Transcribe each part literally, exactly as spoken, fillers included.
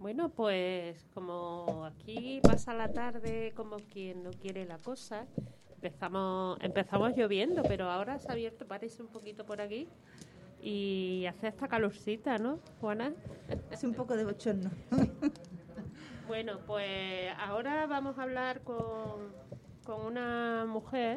Bueno, pues como aquí pasa la tarde como quien no quiere la cosa, empezamos empezamos lloviendo, pero ahora se ha abierto, parece un poquito por aquí, y hace esta calorcita, ¿no, Juana? Es un poco de bochorno. Bueno, pues ahora vamos a hablar con, con una mujer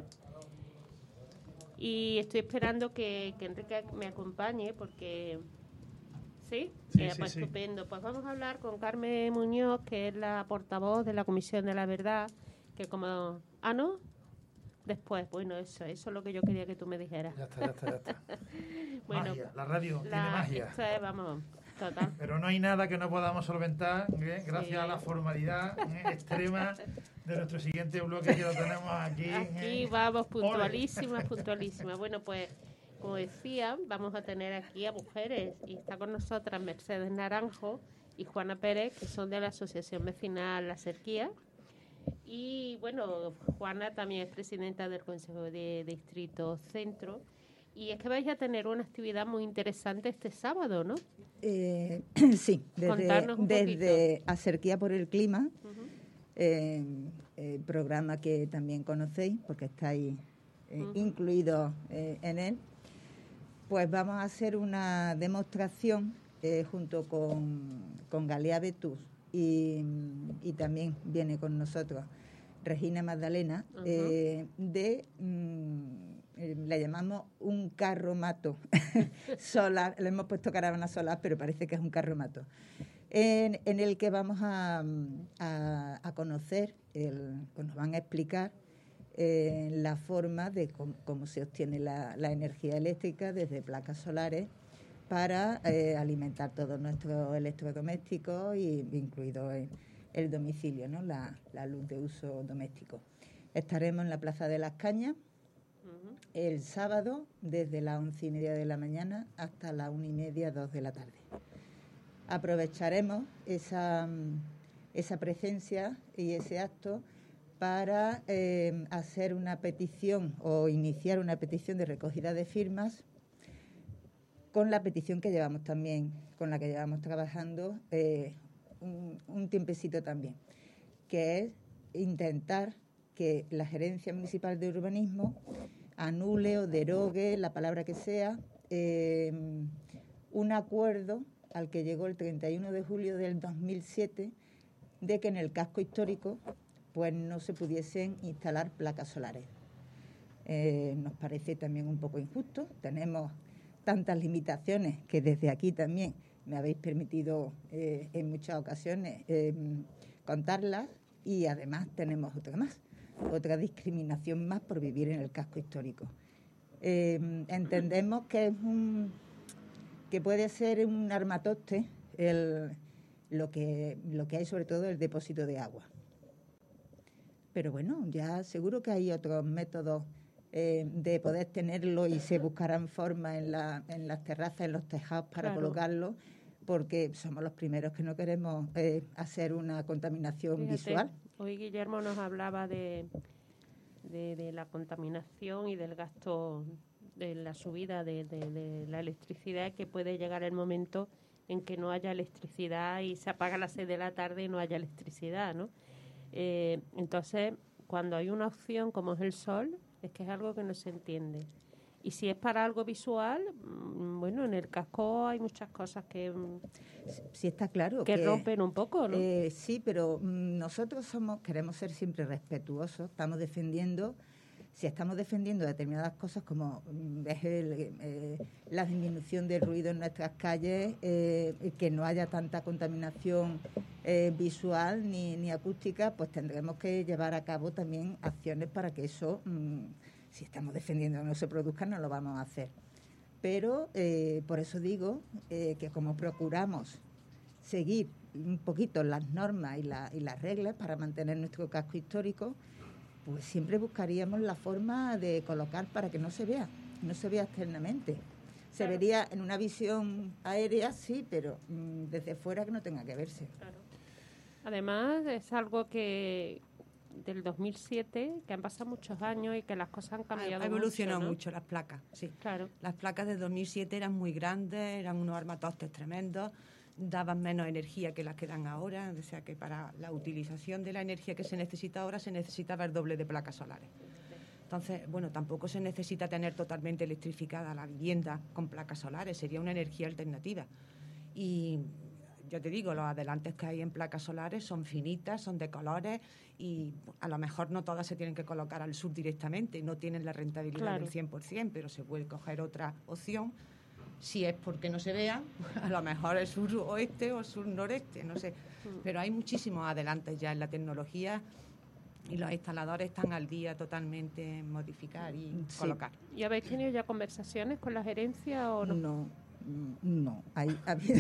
y estoy esperando que, que Enrique me acompañe porque... ¿Sí? Sí, eh, sí, pues sí. estupendo. Pues vamos a hablar con Carmen Muñoz, que es la portavoz de la Comisión de la Verdad, que como... Ah, ¿no? Después, bueno, eso, eso es lo que yo quería que tú me dijeras. Ya está, ya está, ya está. Bueno, Magia, la radio la- tiene magia. Esto es, vamos, total. Pero no hay nada que no podamos solventar, ¿eh? Gracias Sí. a la formalidad ¿eh? extrema de nuestro siguiente bloque que lo tenemos aquí. Aquí ¿eh? vamos, Ole. puntualísimas, puntualísimas. Bueno, pues, como decía, vamos a tener aquí a mujeres y está con nosotras Mercedes Naranjo y Juana Pérez, que son de la Asociación Vecinal La Cerquía. Y bueno, Juana también es presidenta del Consejo de Distrito Centro. Y es que vais a tener una actividad muy interesante este sábado, ¿no? Eh, sí, desde, Contarnos un desde Acerquía por el Clima, Ujú. eh, eh, programa que también conocéis porque estáis eh, Ujú. incluidos eh, en él, pues vamos a hacer una demostración eh, junto con, con Galea Betus y, y también viene con nosotros Regina Magdalena, Ujú. eh, de, mm, eh, le llamamos un carromato solar, le hemos puesto caravana solar, pero parece que es un carromato, en, en el que vamos a, a, a conocer, el, pues nos van a explicar eh, la forma de cómo, cómo se obtiene la, la energía eléctrica desde placas solares para eh, alimentar todos nuestros electrodomésticos, y, incluido el, el domicilio, ¿no? la, la luz de uso doméstico. Estaremos en la Plaza de las Cañas Ujú. el sábado desde las once y media de la mañana hasta las una y media, dos de la tarde. Aprovecharemos esa, esa presencia y ese acto para eh, hacer una petición o iniciar una petición de recogida de firmas con la petición que llevamos también, con la que llevamos trabajando eh, un, un tiempecito también, que es intentar que la Gerencia Municipal de Urbanismo anule o derogue, la palabra que sea, eh, un acuerdo al que llegó el treinta y uno de julio del dos mil siete de que en el casco histórico pues no se pudiesen instalar placas solares. Eh, nos parece también un poco injusto. Tenemos tantas limitaciones que desde aquí también me habéis permitido eh, en muchas ocasiones eh, contarlas, y además tenemos otra más, otra discriminación más por vivir en el casco histórico. Eh, entendemos que es un que puede ser un armatoste el, lo que lo que hay, sobre todo el depósito de agua. Pero bueno, ya seguro que hay otros métodos eh, de poder tenerlo, y se buscarán formas en, la, en las terrazas, en los tejados para Claro. colocarlo, porque somos los primeros que no queremos eh, hacer una contaminación Fíjate, visual. hoy Guillermo nos hablaba de, de, de la contaminación y del gasto de la subida de, de, de la electricidad, que puede llegar el momento en que no haya electricidad y se apaga a las seis de la tarde y no haya electricidad, ¿no? Eh, entonces, cuando hay una opción como es el sol, es que es algo que no se entiende. Y si es para algo visual, mm, bueno, en el casco hay muchas cosas que, mm, Sí, está claro que que rompen un poco, ¿no? Eh, sí, pero mm, nosotros somos queremos ser siempre respetuosos. Estamos defendiendo, si estamos defendiendo determinadas cosas como mm, es el, eh, la disminución del ruido en nuestras calles, eh, que no haya tanta contaminación eh, visual ni, ni acústica, pues tendremos que llevar a cabo también acciones para que eso, mm, si estamos defendiendo que no se produzca, no lo vamos a hacer. Pero eh, por eso digo eh, que como procuramos seguir un poquito las normas y, la, y las reglas para mantener nuestro casco histórico, pues siempre buscaríamos la forma de colocar para que no se vea, no se vea externamente. Se Claro. vería en una visión aérea, sí, pero mmm, desde fuera que no tenga que verse. Claro. Además, es algo que del dos mil siete, que han pasado muchos años y que las cosas han cambiado Ha evolucionado mucho, ¿no? mucho las placas, sí. Claro. Las placas de dos mil siete eran muy grandes, eran unos armatostes tremendos, daban menos energía que las que dan ahora, o sea que para la utilización de la energía que se necesita ahora se necesitaba el doble de placas solares. Entonces, bueno, tampoco se necesita tener totalmente electrificada la vivienda con placas solares, sería una energía alternativa. Y yo te digo, los adelantes que hay en placas solares son finitas, son de colores y a lo mejor no todas se tienen que colocar al sur directamente, no tienen la rentabilidad claro. del cien por ciento, pero se puede coger otra opción. Si es porque no se vea, a lo mejor el sur oeste o el sur noreste, no sé. Pero hay muchísimos adelantes ya en la tecnología y los instaladores están al día totalmente en modificar y sí. colocar. ¿Y habéis tenido ya conversaciones con la gerencia o no? No, no. Hay, ha habido...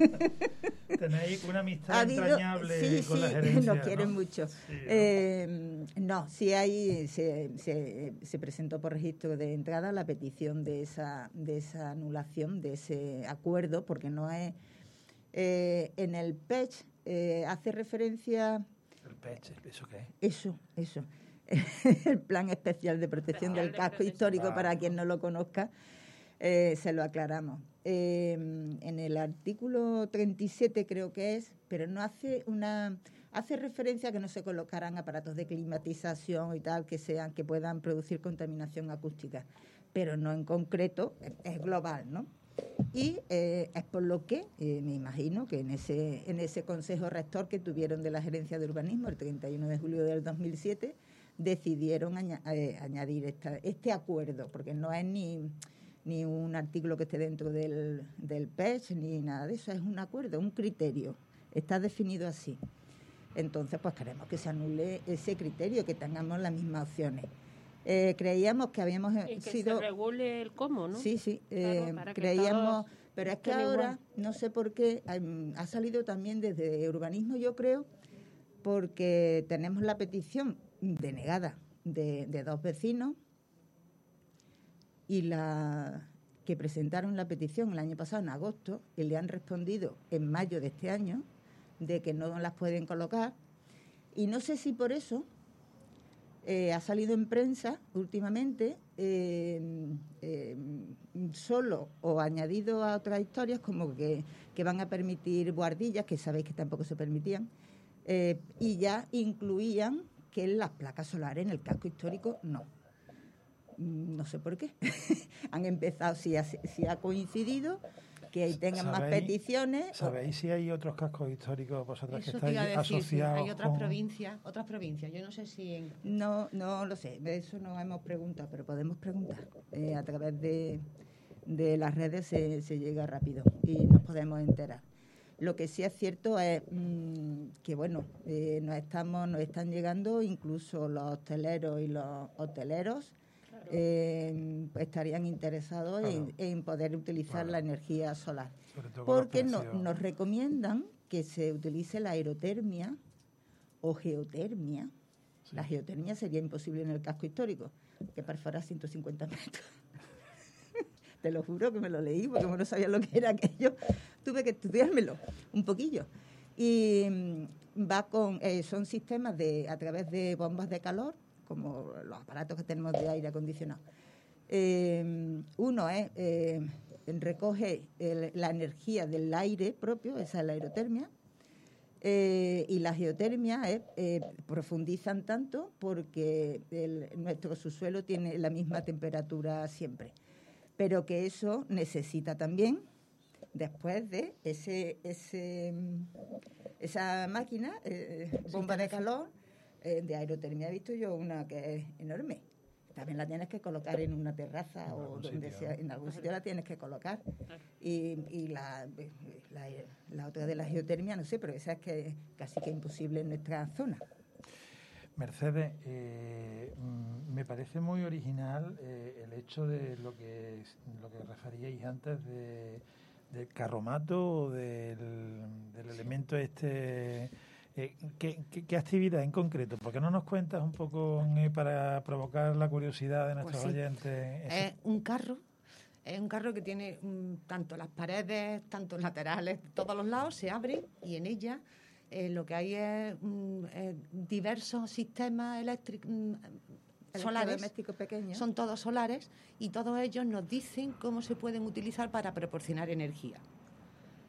Tenéis una amistad ha habido, entrañable sí, con sí, la gerencia, nos quieren ¿no? mucho. Sí, ¿no? Eh, no, sí hay, se, se, se presentó por registro de entrada la petición de esa, de esa anulación, de ese acuerdo, porque no es... Eh, en el P E C eh, hace referencia... ¿El P E C? ¿Eso qué es? Eso, eso. El Plan Especial de Protección Especial del de Casco protección. Histórico, Ah, para quien no lo conozca, eh, se lo aclaramos. Eh, en el artículo treinta y siete creo que es, pero no hace una... Hace referencia a que no se colocarán aparatos de climatización y tal que sean que puedan producir contaminación acústica, pero no en concreto, es global, ¿no? Y eh, es por lo que eh, me imagino que en ese en ese consejo rector que tuvieron de la Gerencia de Urbanismo el treinta y uno de julio del dos mil siete decidieron aña, eh, añadir esta, este acuerdo, porque no es ni, ni un artículo que esté dentro del, del P E C ni nada de eso, es un acuerdo, un criterio, está definido así. Entonces, pues queremos que se anule ese criterio, que tengamos las mismas opciones. Eh, creíamos que habíamos y que sido... se regule el cómo, ¿no? Sí, sí, claro, eh, para que creíamos... Pero es que ahora, igual. no sé por qué, ha salido también desde urbanismo, yo creo, porque tenemos la petición denegada de, de dos vecinos y la que presentaron la petición el año pasado, en agosto, y le han respondido en mayo de este año de que no las pueden colocar. Y no sé si por eso... Eh, ha salido en prensa últimamente eh, eh, solo o añadido a otras historias como que, que van a permitir buhardillas, que sabéis que tampoco se permitían, eh, y ya incluían que las placas solares en el casco histórico no. No sé por qué. Han empezado, si ha, si ha coincidido, que ahí tengan más peticiones. ¿Sabéis si hay otros cascos históricos vosotras Eso que estáis decir, asociados? Hay otras con... provincias, otras provincias. Yo no sé si en... No, no lo sé. De eso no hemos preguntado, pero podemos preguntar. Eh, a través de, de las redes se, se llega rápido y nos podemos enterar. Lo que sí es cierto es mmm, que, bueno, eh, nos estamos, nos están llegando incluso los hosteleros y los hoteleros. Eh, estarían interesados claro. en, en poder utilizar claro. la energía solar, porque no, nos recomiendan que se utilice la aerotermia o geotermia. Sí. La geotermia sería imposible en el casco histórico, que perfora ciento cincuenta metros. Te lo juro que me lo leí, porque como no sabía lo que era aquello, tuve que estudiármelo un poquillo. Y mm, va con, eh, son sistemas de a través de bombas de calor, como los aparatos que tenemos de aire acondicionado. Eh, uno es, eh, recoge el, la energía del aire propio, esa es la aerotermia, eh, y la geotermia es, eh, profundizan tanto porque el, nuestro subsuelo tiene la misma temperatura siempre, pero que eso necesita también, después de ese, ese esa máquina, eh, bomba de calor, de aerotermia he visto yo una que es enorme. También la tienes que colocar en una terraza en o donde sitio, sea, en algún sitio la tienes que colocar. Y, y la, la, la otra de la geotermia, no sé, pero esa es que es casi que imposible en nuestra zona. Mercedes, eh, me parece muy original eh, el hecho de lo que lo que referíais antes de, del carromato o del, del elemento este. Eh, ¿qué, qué, ¿Qué actividad en concreto? ¿Por qué no nos cuentas un poco eh, para provocar la curiosidad de nuestros pues sí. oyentes? Es un carro, es un carro que tiene um, tanto las paredes, tanto laterales, todos los lados se abren y en ella eh, lo que hay es um, eh, diversos sistemas eléctricos um, solares, pequeños. Son todos solares y todos ellos nos dicen cómo se pueden utilizar para proporcionar energía.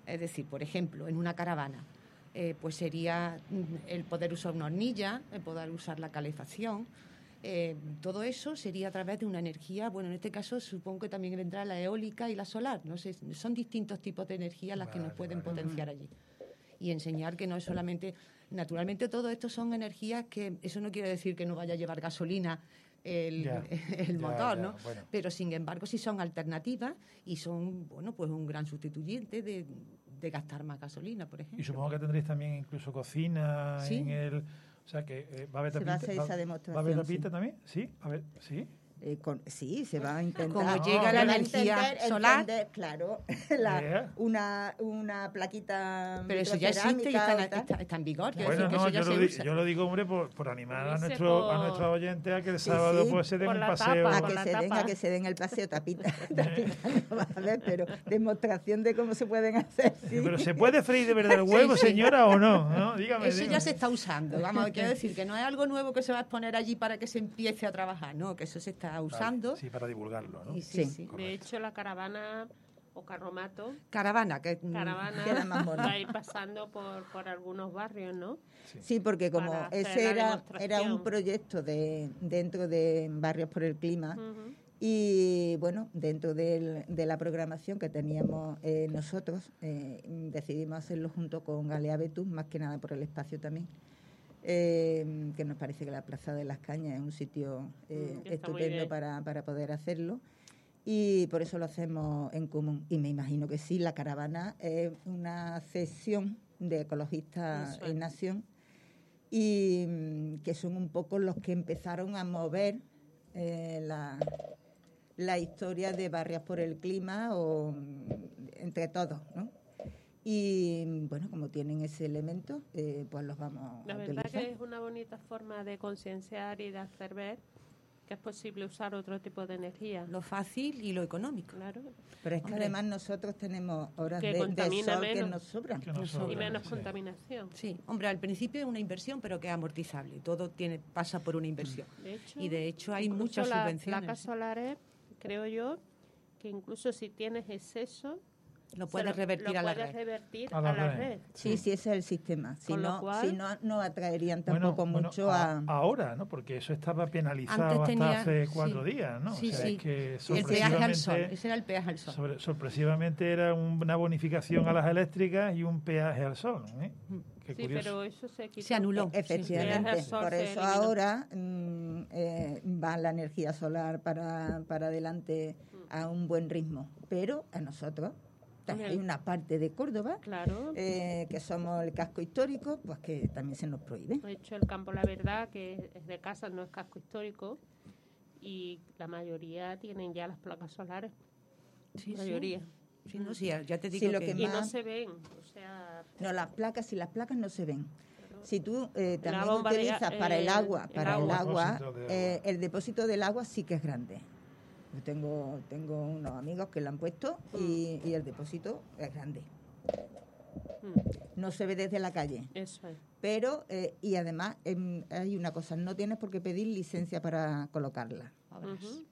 Es decir, por ejemplo, en una caravana, eh, pues sería el poder usar una hornilla, el poder usar la calefacción. Eh, todo eso sería a través de una energía, bueno, en este caso supongo que también vendrá la eólica y la solar, no sé, son distintos tipos de energía las que Vale, nos pueden vale. potenciar allí. Y enseñar que no es solamente, naturalmente todo esto son energías que, eso no quiere decir que no vaya a llevar gasolina el, Ya, el ya, motor, ya, ¿no? bueno. Pero sin embargo sí son alternativas y son, bueno, pues un gran sustituyente de, de gastar más gasolina, por ejemplo. Y supongo que tendréis también incluso cocina Sí. en el... O sea, que eh, va a haber Se va a tapita, hacer va, esa ¿va a demostración, haber sí. tapita también? Sí, a ver, sí. Eh, con- sí, se va a intentar. Como Ah, llega la se va a energía intentar solar, encender, claro, la- Yeah. una, una plaquita pero eso ya existe y está, en- vitrocerámica o tal. está- está en vigor. Quiero Bueno, decir que no, eso ya yo se lo, di- usa. yo lo digo, hombre, por, por animar a, Dice nuestro, a por- nuestros oyentes a que el Sí, sábado sí. pues se den Por un la paseo. tapa, A con que la se den, tapa. a que se den el paseo tapita, tapita no va a haber, pero demostración de cómo se pueden hacer. Sí. Pero ¿se puede freír de verdad el huevo, señora, o no? ¿No? Dígame, Eso ya dígame. se está usando. Vamos, quiero decir que no es algo nuevo que se va a exponer allí para que se empiece a trabajar, no, que eso se está Vale, usando. sí, para divulgarlo, ¿no? Y sí, Sí. sí. De hecho, la caravana o carromato, Caravana, que mm, caravana Queda más mono. va a ir pasando por, por algunos barrios, ¿no? Sí, porque como Para hacer ese la era, demostración. era un proyecto de dentro de Barrios por el Clima, Ujú. y bueno, dentro del- de la programación que teníamos eh, nosotros, eh, decidimos hacerlo junto con Galea Betún, más que nada por el espacio también, eh, que nos parece que la Plaza de las Cañas es un sitio eh, Mm, que está muy estupendo bien. para, para poder hacerlo, y por eso lo hacemos en común. Y me imagino que sí, la caravana es una cesión de Ecologistas Eso es. en Acción, y mm, que son un poco los que empezaron a mover eh, la, la historia de Barrios por el Clima, o mm, entre todos, ¿no? Y mm, bueno, como tienen ese elemento, eh, pues los vamos La a verdad utilizar. que es una bonita forma de concienciar y de hacer ver que es posible usar otro tipo de energía. lo fácil y lo económico. Claro. Pero es que Hombre. además nosotros tenemos horas Que de, de contamina sol que menos. nos sobran. Que nos Eso. sobra, Y menos sí. contaminación. Sí, hombre, al principio es una inversión, pero que es amortizable. Todo tiene pasa por una inversión. De hecho, Y de hecho hay incluso muchas las subvenciones. placas solares, creo yo, que incluso si tienes exceso, Lo se puedes revertir lo a la puedes red. revertir A a la la, red. red. Sí, sí, ese es el sistema. Si Con lo no, cual- si no, no atraerían Bueno, tampoco bueno, mucho a- a... ahora, ¿no? Porque eso estaba penalizado Antes hasta tenía- hace cuatro sí. días, ¿no? Sí, o sea, sí. es que El peaje al sol. sorpresivamente, Ese era el peaje al sol. sobre- sorpresivamente era un- una bonificación a las eléctricas y un peaje al sol, ¿eh? Qué Sí, curioso. pero eso se quitó. Se anuló. Efectivamente, Sí, sí. por Se eso eliminó. ahora mm, eh, va la energía solar para, para adelante a un buen ritmo. Pero a nosotros, también hay una parte de Córdoba, Claro. eh, que somos el casco histórico, pues que también se nos prohíbe. De hecho, el campo La Verdad, que es de casa, no es casco histórico, y la mayoría tienen ya las placas solares. Sí, la sí. mayoría. Sí, no, sí, ya te Sí, digo lo que, que Y no más- se ven, o sea, No, las placas, si las placas no se ven. Si tú eh, La también bomba de- utilizas para el eh, agua, el para agua. el agua, Depósito de agua. eh, el depósito del agua sí que es grande. Yo tengo, tengo unos amigos que lo han puesto y, y el depósito es grande. mm, No se ve desde la calle. eso es. Pero, eh, y además, em, hay una cosa, no tienes por qué pedir licencia para colocarla. ahora Ujú. sí.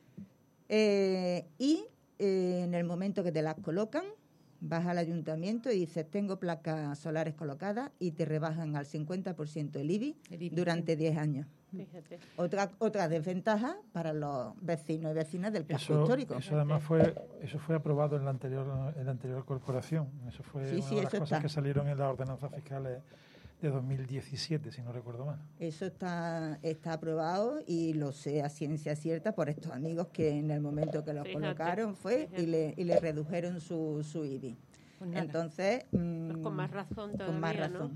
Eh, y eh, en el momento que te las colocan, vas al ayuntamiento y dices, tengo placas solares colocadas, y te rebajan al cincuenta por ciento el I B I El I B I, durante diez años. Fíjate. Otra otra desventaja para los vecinos y vecinas del casco Eso, histórico. eso además fue eso fue aprobado en la anterior en la anterior corporación. Eso fue Sí, una sí, de las eso cosas está. que salieron en las ordenanzas fiscales de dos mil diecisiete, si no recuerdo mal. Eso está, está aprobado, y lo sé a ciencia cierta por estos amigos que en el momento que lo Fíjate, colocaron fue fíjate. y le, y le redujeron su, su I B I. Pues nada, Entonces, Pues mm, con más razón todavía, con más ¿no? razón.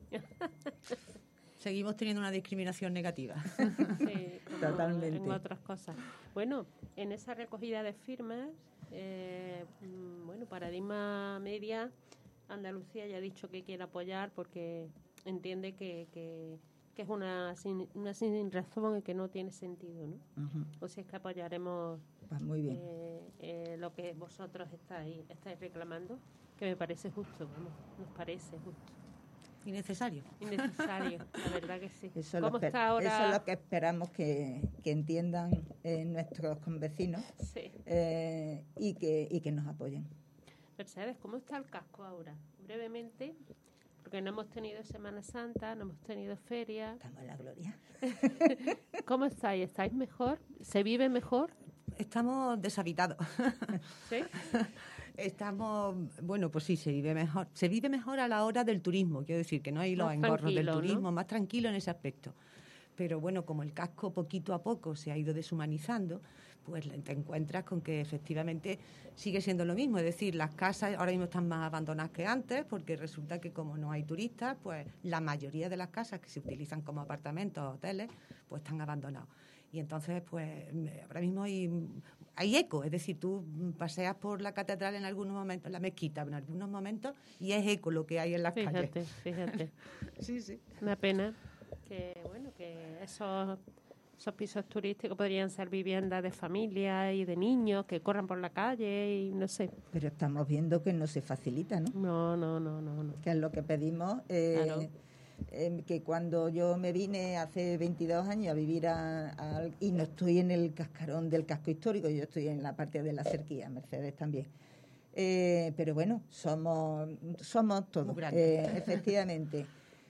seguimos teniendo una discriminación negativa. Sí, como Totalmente. en otras cosas. Bueno, en esa recogida de firmas, eh, mm, bueno, Paradigma Media, Andalucía ya ha dicho que quiere apoyar porque entiende que, que, que es una sin, una sin razón y que no tiene sentido, ¿no? Ujú. O sea, es que apoyaremos Pues muy bien. eh, eh, lo que vosotros estáis, estáis reclamando, que me parece justo, vamos, nos parece justo. Innecesario. Innecesario, la verdad que sí. Eso, es lo ¿Cómo que, está ahora? eso es lo que esperamos que, que entiendan eh, nuestros convecinos, Sí. eh, y, que, y que nos apoyen. Mercedes, ¿cómo está el casco ahora? Brevemente, porque no hemos tenido Semana Santa, no hemos tenido feria. Estamos en la gloria. ¿Cómo estáis? ¿Estáis mejor? ¿Se vive mejor? Estamos deshabitados. ¿Sí? Estamos, bueno, pues sí, se vive mejor. Se vive mejor a la hora del turismo, quiero decir, que no hay los Más engorros del tranquilo, turismo, ¿no? más tranquilo en ese aspecto. Pero bueno, como el casco poquito a poco se ha ido deshumanizando, pues te encuentras con que efectivamente sigue siendo lo mismo. Es decir, las casas ahora mismo están más abandonadas que antes, porque resulta que como no hay turistas, pues la mayoría de las casas que se utilizan como apartamentos o hoteles, pues están abandonados. Y entonces, pues ahora mismo hay, hay eco, es decir, tú paseas por la catedral en algunos momentos, la mezquita en algunos momentos, y es eco lo que hay en las Fíjate, calles. fíjate. Sí, sí. Una pena que, bueno, que esos, esos pisos turísticos podrían ser viviendas de familia y de niños que corran por la calle y no sé. Pero estamos viendo que no se facilita, ¿no? No, no, no, no, no. Que es lo que pedimos. Eh, Claro. eh, que cuando yo me vine hace veintidós años a vivir a, a- y no estoy en el cascarón del casco histórico, yo estoy en la parte de la cerquía, Mercedes también. Eh, pero bueno, somos somos todos, Muy grandes. eh, efectivamente.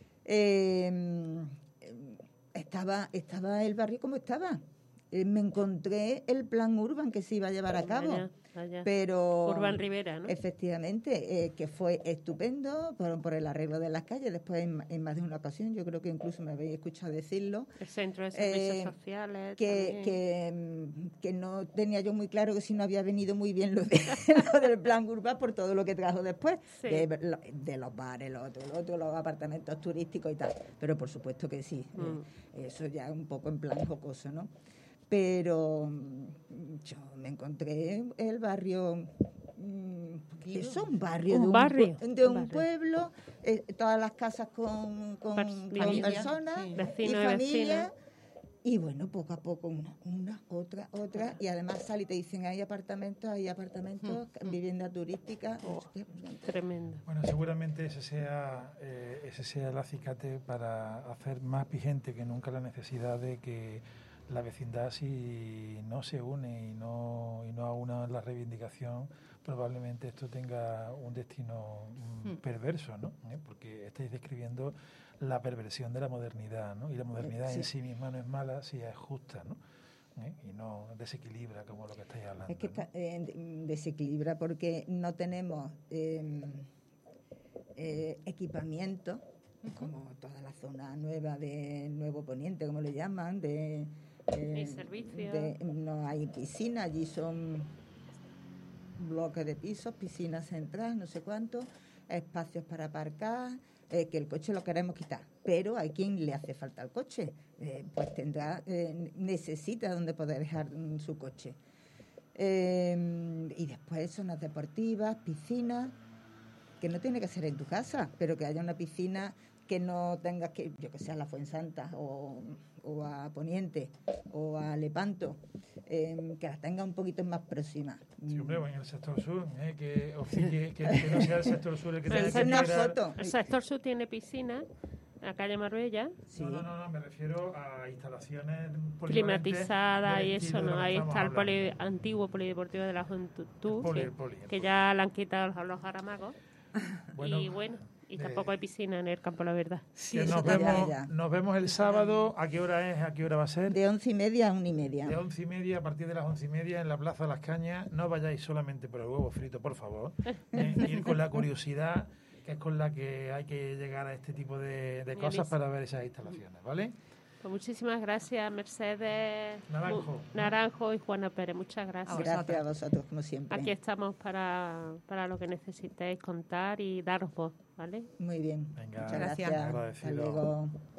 Eh, estaba estaba el barrio como estaba. Eh, me encontré el plan Urban que se iba a llevar a cabo. Vaya, vaya. Pero Urban Rivera, ¿no? efectivamente, eh, que fue estupendo por, por el arreglo de las calles. Después, en, en más de una ocasión, yo creo que incluso me habéis escuchado decirlo, El centro de servicios eh, sociales. que, también. que, mm, que no tenía yo muy claro que si no había venido muy bien lo, de, lo del plan urbano por todo lo que trajo después, Sí. de, lo- de los bares, lo otro, lo otro, los apartamentos turísticos y tal. Pero por supuesto que sí, Mm. eh, eso ya un poco en plan jocoso, ¿no? Pero mm, yo me encontré el barrio, mm, eso, un barrio Un de un, barrio, pue- de un un barrio. pueblo, eh, todas las casas con, con, Pers- con familia, personas sí. y Vecinos y familia. vecinas. Y bueno, poco a poco, una, una, otra, otra. Y además sale y te dicen, hay apartamentos, hay apartamentos, vivienda turística. Oh. Hostia, Tremendo. Bueno, seguramente ese sea, eh, ese sea el acicate para hacer más vigente que nunca la necesidad de que la vecindad, si no se une y no, y no aúna la reivindicación, probablemente esto tenga un destino mm, Hmm. perverso, ¿no? ¿Eh? Porque estáis describiendo la perversión de la modernidad, ¿no? Y la modernidad en sí misma no es mala si es justa, ¿no? ¿Eh? Y no desequilibra como lo que estáis hablando. Es que ¿no? está, eh, desequilibra porque no tenemos eh, eh, equipamiento, como toda la zona nueva de Nuevo Poniente, como le llaman, de... eh, Ni servicio. de- no hay piscina, allí son bloques de pisos, piscina central, no sé cuánto, espacios para aparcar, eh, que el coche lo queremos quitar. Pero hay quien le hace falta el coche, eh, pues tendrá, eh, necesita donde poder dejar mm, su coche. Eh, y después zonas deportivas, piscinas, que no tiene que ser en tu casa, pero que haya una piscina que no tengas que, yo que sé, a la Fuensanta o, o a Poniente o a Lepanto, eh, que las tenga un poquito más próximas. Sí, hombre, bueno, en el sector sur, ¿eh? que, o sí, que, que, que no sea el sector sur el que Pero tenga el que Hacer una migrar. foto. El sector sur tiene piscina, la calle Marbella, Sí. No, no, no, no, me refiero a instalaciones polivalentes climatizada del y estilo eso, de lo ¿no? que Ahí estamos está el poli- hablando. antiguo polideportivo de la Juventud, El poli, que, el poli, el que poli. ya le han quitado los, los jaramagos. Bueno, y bueno, y eh, tampoco hay piscina en el campo, la verdad. Sí, que eso nos ya, vemos, ya. nos vemos el sábado. ¿A qué hora es? ¿A qué hora va a ser? De once y media a una y media. De once y media, a partir de las once y media, en la Plaza Las Cañas. No vayáis solamente por el huevo frito, por favor. ¿eh? Ir con la curiosidad, que es con la que hay que llegar a este tipo de, de Y cosas Alice. para ver esas instalaciones, ¿vale? Pues muchísimas gracias, Mercedes Naranjo. Mu- Naranjo y Juana Pérez. Muchas gracias. Gracias a vosotros, como siempre. Aquí estamos para, para lo que necesitéis contar y daros voz, ¿vale? Muy bien. Venga, Muchas gracias. gracias. Hasta agradecido. luego.